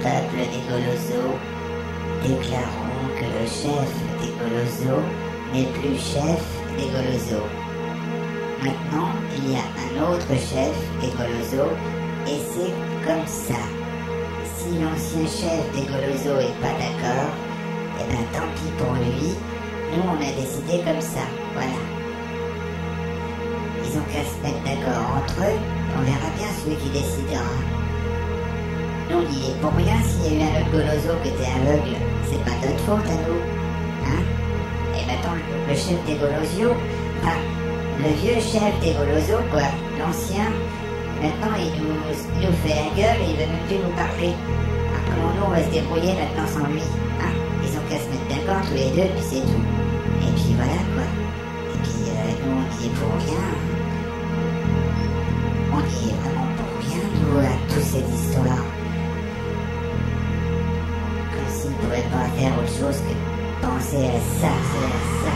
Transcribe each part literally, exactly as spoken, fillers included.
peuple des Golozos, déclarons que le chef des Golozos n'est plus chef des Golozos. Maintenant, il y a un autre chef des Golozos, et c'est comme ça. Si l'ancien chef des Golozos est pas d'accord, eh ben tant pis pour lui, nous on a décidé comme ça, voilà. Ils ont qu'à se mettre d'accord entre eux, on verra bien celui qui décidera. Nous on y est pour rien, s'il y a eu un autre Golozo qui était aveugle, c'est pas notre faute à nous, hein. Et maintenant le chef des Golosios, enfin, le vieux chef des Golozos, quoi, l'ancien, maintenant il nous, il nous fait la gueule et il veut même plus nous parler. Comment nous on va se débrouiller maintenant sans lui, hein. Ils ont qu'à se mettre d'accord tous les deux, puis c'est tout. Et puis voilà quoi. Et puis euh, nous on y est pour rien. On y est vraiment pour rien, nous, à toute cette histoire. Comme s'ils ne pouvaient pas faire autre chose que penser à ça, à ça.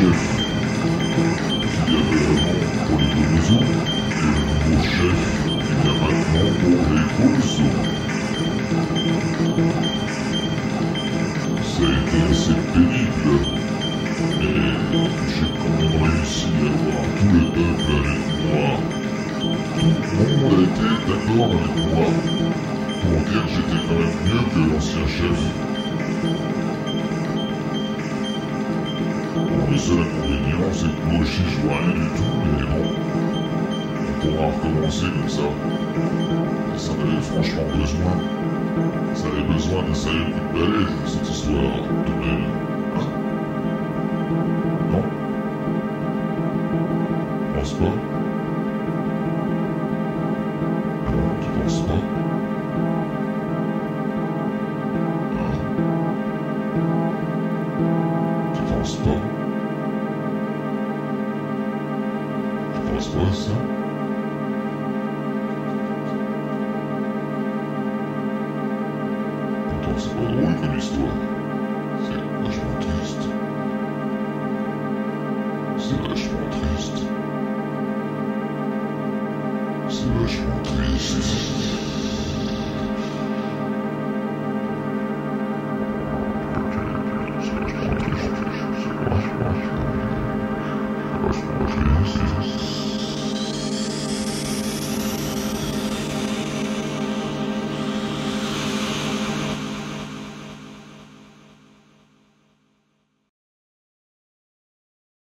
chef qu'il y avait avant pour les Golosos et le nouveau chef qu'il y a maintenant pour les Golosos. Ça a été assez pénible, mais j'ai quand même réussi à avoir tout le peuple avec moi. Tout le monde a été d'accord avec moi pour dire que j'étais quand même mieux que l'ancien chef. Bon, le seul inconvénient, c'est que moi aussi je vois rien du tout, mais bon, on pourra recommencer comme ça. Et ça en avait franchement besoin. Ça avait besoin d'un sérieux coup de balai, cette histoire de même. Hein? Non? Tu penses pas? Non, tu penses pas? Hein? Tu penses pas? Tu penses pas à ça? Pourtant c'est pas drôle comme histoire. C'est vachement triste. C'est vachement triste. C'est vachement triste.